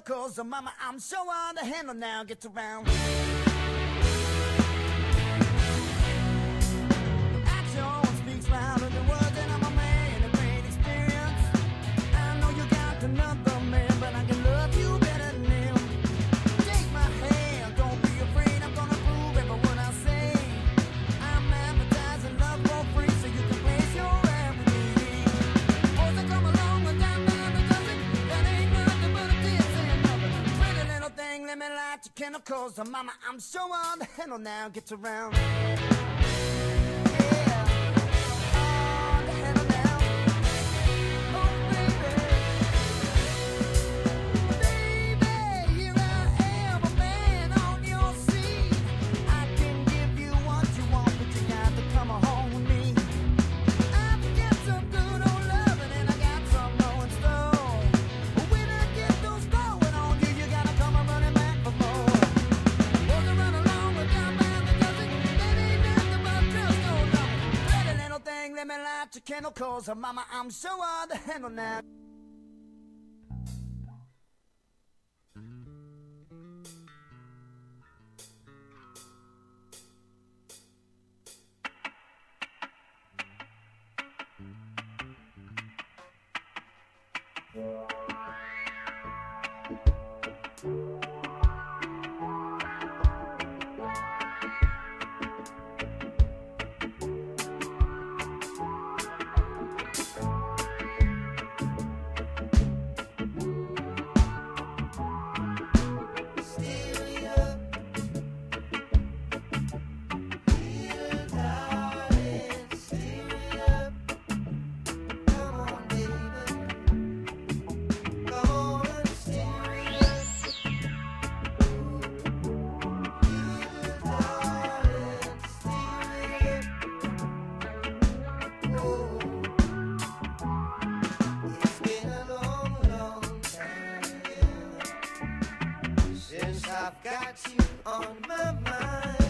chemicals, so mama, I'm so on the handle now, get around. Action speaks louder than words, and I'm a man of great experience. I know you got another man, but I can love you better than him. Take my hand, don't be afraid, I'm gonna prove every word I say. I'm advertising love for free, so you can place your everything. Boys that come along with that man that does it, that ain't nothing but a diss and another pretty little thing. Let me light your chemicals, so mama, I'm so on the handle now, get around. Let me light your chemicals, mama, I'm so on the handle now. I've got you on my mind.